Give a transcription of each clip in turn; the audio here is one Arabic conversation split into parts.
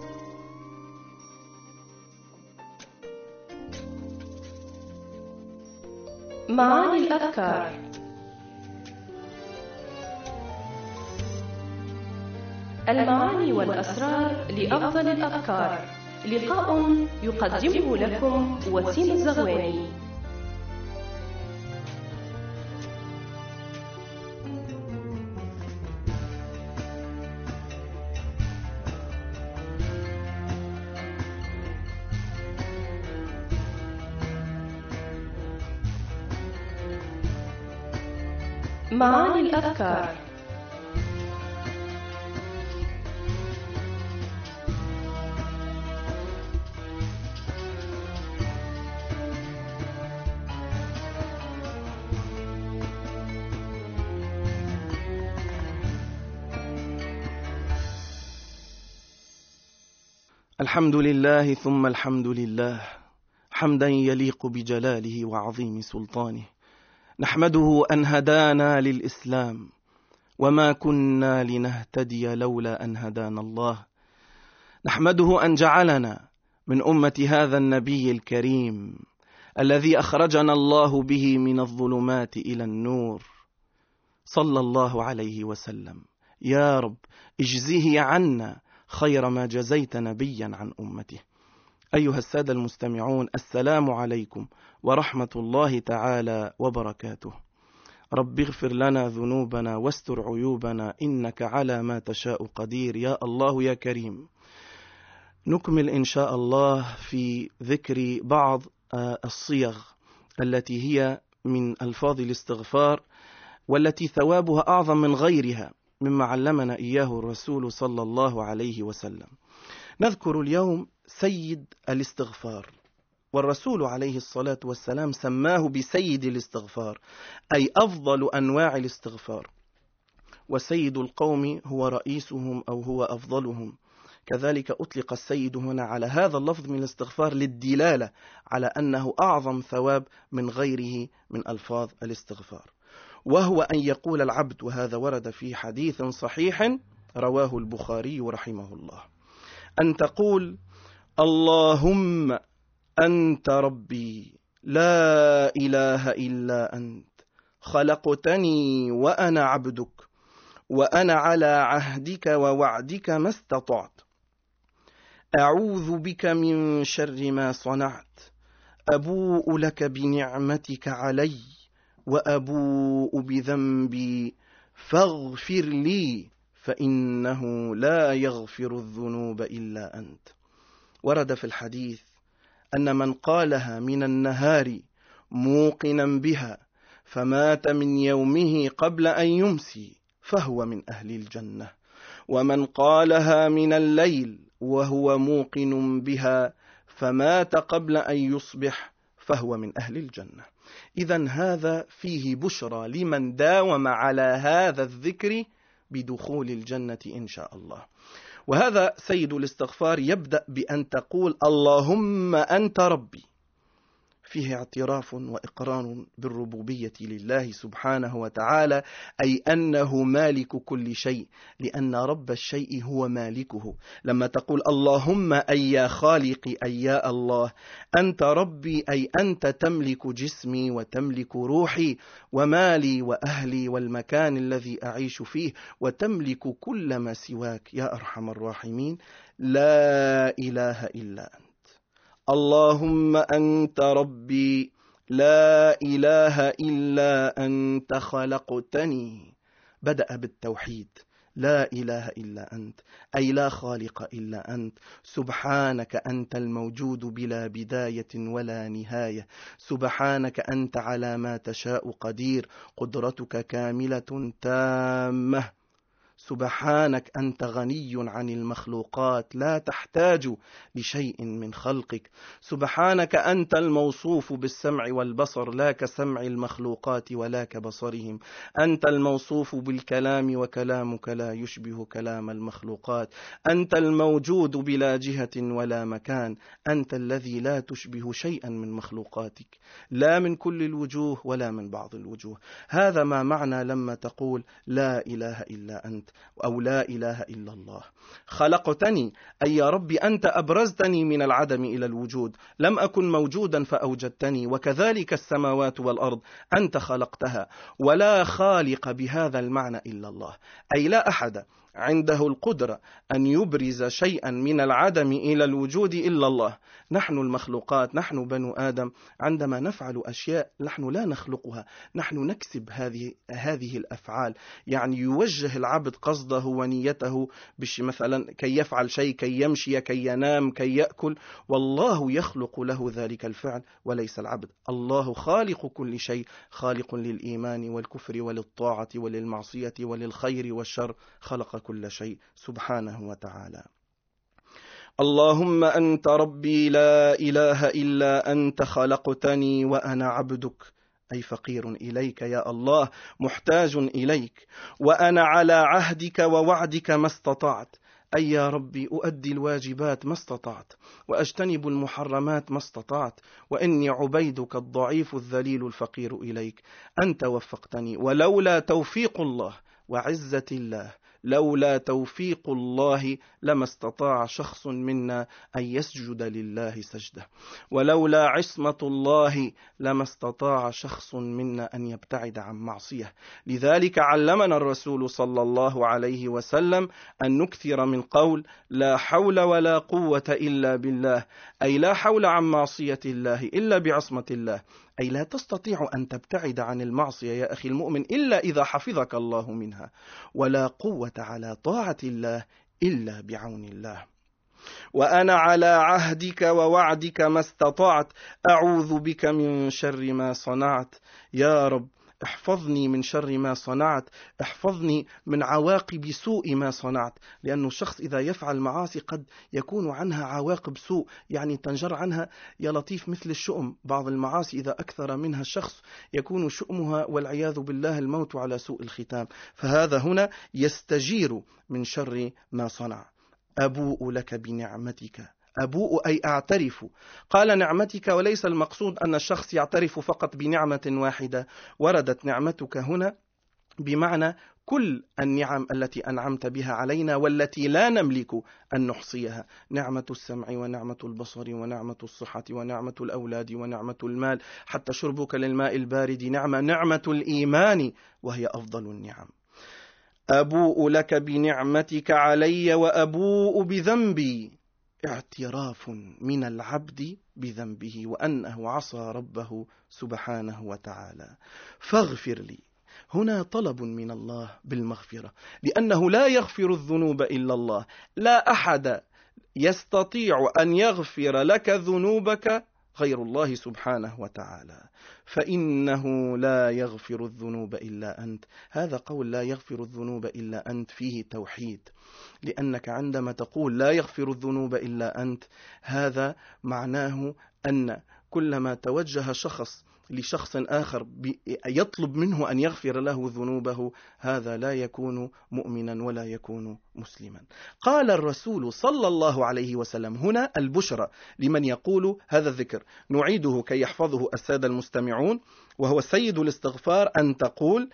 معاني الأذكار. المعاني والأسرار لأفضل الأذكار. لقاء يقدمه لكم وسيم الزغواني. معاني الأذكار. الحمد لله ثم الحمد لله، حمدا يليق بجلاله وعظيم سلطانه. نحمده أن هدانا للإسلام، وما كنا لنهتدي لولا أن هدانا الله. نحمده أن جعلنا من أمة هذا النبي الكريم الذي أخرجنا الله به من الظلمات إلى النور، صلى الله عليه وسلم. يا رب اجزه عنا خير ما جزيت نبيا عن أمته. أيها السادة المستمعون، السلام عليكم ورحمة الله تعالى وبركاته. رب اغفر لنا ذنوبنا واستر عيوبنا، إنك على ما تشاء قدير، يا الله يا كريم. نكمل إن شاء الله في ذكر بعض الصيغ التي هي من ألفاظ الاستغفار، والتي ثوابها أعظم من غيرها مما علمنا إياه الرسول صلى الله عليه وسلم. نذكر اليوم سيد الاستغفار، والرسول عليه الصلاة والسلام سماه بسيد الاستغفار، أي أفضل أنواع الاستغفار. وسيد القوم هو رئيسهم أو هو أفضلهم. كذلك أطلق السيد هنا على هذا اللفظ من الاستغفار للدلالة على أنه أعظم ثواب من غيره من ألفاظ الاستغفار، وهو أن يقول العبد، وهذا ورد في حديث صحيح رواه البخاري رحمه الله، أن تقول: اللهم أنت ربي لا إله إلا أنت، خلقتني وأنا عبدك، وأنا على عهدك ووعدك ما استطعت، أعوذ بك من شر ما صنعت، أبوء لك بنعمتك علي وأبوء بذنبي فاغفر لي فإنه لا يغفر الذنوب إلا أنت. ورد في الحديث أن من قالها من النهار موقنا بها فمات من يومه قبل أن يمسي فهو من أهل الجنة، ومن قالها من الليل وهو موقن بها فمات قبل أن يصبح فهو من أهل الجنة. إذن هذا فيه بشرى لمن داوم على هذا الذكر بدخول الجنة إن شاء الله. وهذا سيد الاستغفار يبدأ بأن تقول: اللهم أنت ربي، فيه اعتراف وإقرار بالربوبية لله سبحانه وتعالى، أي أنه مالك كل شيء، لأن رب الشيء هو مالكه. لما تقول اللهم أي يا خالقي، أي يا الله، أنت ربي، أي أنت تملك جسمي وتملك روحي ومالي وأهلي والمكان الذي أعيش فيه، وتملك كل ما سواك يا أرحم الراحمين، لا إله إلا أنت. اللهم أنت ربي لا إله إلا أنت خلقتني. بدأ بالتوحيد، لا إله إلا أنت، أي لا خالق إلا أنت. سبحانك أنت الموجود بلا بداية ولا نهاية، سبحانك أنت على ما تشاء قدير، قدرتك كاملة تامة. سبحانك أنت غني عن المخلوقات، لا تحتاج لشيء من خلقك. سبحانك أنت الموصوف بالسمع والبصر، لا كسمع المخلوقات ولا كبصرهم. أنت الموصوف بالكلام، وكلامك لا يشبه كلام المخلوقات. أنت الموجود بلا جهة ولا مكان، أنت الذي لا تشبه شيئا من مخلوقاتك، لا من كل الوجوه ولا من بعض الوجوه. هذا ما معنى لما تقول لا إله إلا أنت. أو لا إله إلا الله. خلقتني أي يا رب أنت أبرزتني من العدم إلى الوجود، لم أكن موجودا فأوجدتني، وكذلك السماوات والأرض أنت خلقتها، ولا خالق بهذا المعنى إلا الله، أي لا أحد عنده القدرة أن يبرز شيئا من العدم إلى الوجود إلا الله. نحن المخلوقات، نحن بنو آدم، عندما نفعل أشياء نحن لا نخلقها، نحن نكسب هذه الأفعال. يعني يوجه العبد قصده ونيته مثلا كي يفعل شيء، كي يمشي، كي ينام، كي يأكل، والله يخلق له ذلك الفعل وليس العبد. الله خالق كل شيء، خالق للإيمان والكفر وللطاعة وللمعصية وللخير والشر، خلق كل شيء سبحانه وتعالى. اللهم أنت ربي لا إله إلا أنت، خلقتني وأنا عبدك، أي فقير إليك يا الله، محتاج إليك، وأنا على عهدك ووعدك ما استطعت، أي يا ربي أؤدي الواجبات ما استطعت، وأجتنب المحرمات ما استطعت، وإني عبيدك الضعيف الذليل الفقير إليك. أنت وفقتني، ولولا توفيق الله وعزة الله، لولا توفيق الله لما استطاع شخص منا أن يسجد لله سجدة، ولولا عصمة الله لما استطاع شخص منا أن يبتعد عن معصية. لذلك علمنا الرسول صلى الله عليه وسلم أن نكثر من قول لا حول ولا قوة إلا بالله، أي لا حول عن معصية الله إلا بعصمة الله، أي لا تستطيع أن تبتعد عن المعصية يا أخي المؤمن إلا إذا حفظك الله منها، ولا قوة على طاعة الله إلا بعون الله. وأنا على عهدك ووعدك ما استطعت، أعوذ بك من شر ما صنعت. يا رب احفظني من شر ما صنعت، احفظني من عواقب سوء ما صنعت، لأنه الشخص إذا يفعل معاصي قد يكون عنها عواقب سوء، يعني تنجر عنها يا لطيف مثل الشؤم. بعض المعاصي إذا أكثر منها الشخص يكون شؤمها والعياذ بالله الموت على سوء الختام، فهذا هنا يستجير من شر ما صنع. أبوء لك بنعمتك، أبوء أي أعترف. قال نعمتك، وليس المقصود أن الشخص يعترف فقط بنعمة واحدة، وردت نعمتك هنا بمعنى كل النعم التي أنعمت بها علينا والتي لا نملك أن نحصيها، نعمة السمع ونعمة البصر ونعمة الصحة ونعمة الأولاد ونعمة المال، حتى شربك للماء البارد نعمة، نعمة الإيمان وهي أفضل النعم. أبوء لك بنعمتك علي وأبوء بذنبي، اعتراف من العبد بذنبه وأنه عصى ربه سبحانه وتعالى. فاغفر لي، هنا طلب من الله بالمغفرة، لأنه لا يغفر الذنوب إلا الله، لا أحد يستطيع أن يغفر لك ذنوبك غير الله سبحانه وتعالى، فإنه لا يغفر الذنوب إلا أنت. هذا قول لا يغفر الذنوب إلا أنت فيه توحيد، لأنك عندما تقول لا يغفر الذنوب إلا أنت، هذا معناه أن كلما توجه شخص لشخص آخر يطلب منه أن يغفر له ذنوبه، هذا لا يكون مؤمنا ولا يكون مسلما. قال الرسول صلى الله عليه وسلم هنا البشرى لمن يقول هذا الذكر، نعيده كي يحفظه السادة المستمعون، وهو سيد الاستغفار، أن تقول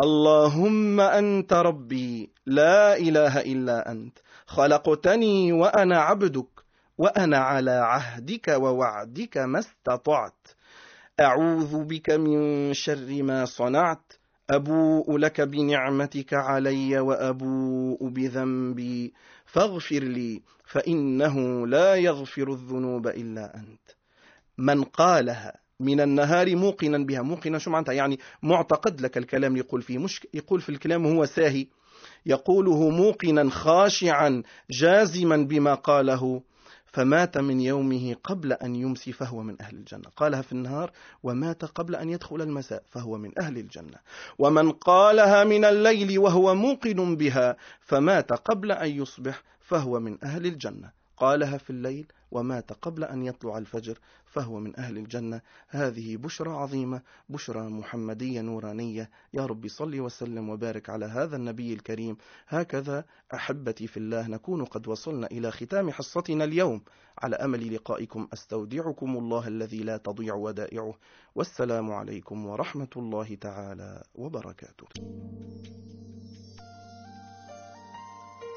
اللهم أنت ربي لا إله إلا أنت، خلقتني وأنا عبدك، وأنا على عهدك ووعدك ما استطعت، أعوذ بك من شر ما صنعت، أبوء لك بنعمتك علي وأبوء بذنبي، فاغفر لي فإنه لا يغفر الذنوب إلا أنت. من قالها من النهار موقنا بها، موقنا شو معناتها؟ يعني معتقد لك الكلام يقول فيه، مش يقول في الكلام هو ساهي، يقوله موقنا خاشعا جازما بما قاله، فمات من يومه قبل أن يمسي فهو من أهل الجنة. قالها في النهار ومات قبل أن يدخل المساء فهو من أهل الجنة. ومن قالها من الليل وهو موقن بها فمات قبل أن يصبح فهو من أهل الجنة. قالها في الليل ومات قبل أن يطلع الفجر فهو من أهل الجنة. هذه بشرى عظيمة، بشرى محمدية نورانية. يا رب صل وسلم وبارك على هذا النبي الكريم. هكذا أحبتي في الله نكون قد وصلنا إلى ختام حصتنا اليوم، على أمل لقائكم أستودعكم الله الذي لا تضيع ودائعه، والسلام عليكم ورحمة الله تعالى وبركاته.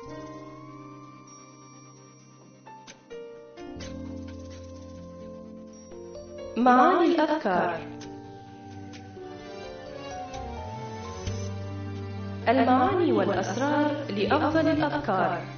معاني الأفكار. المعاني والأسرار لأفضل الأفكار.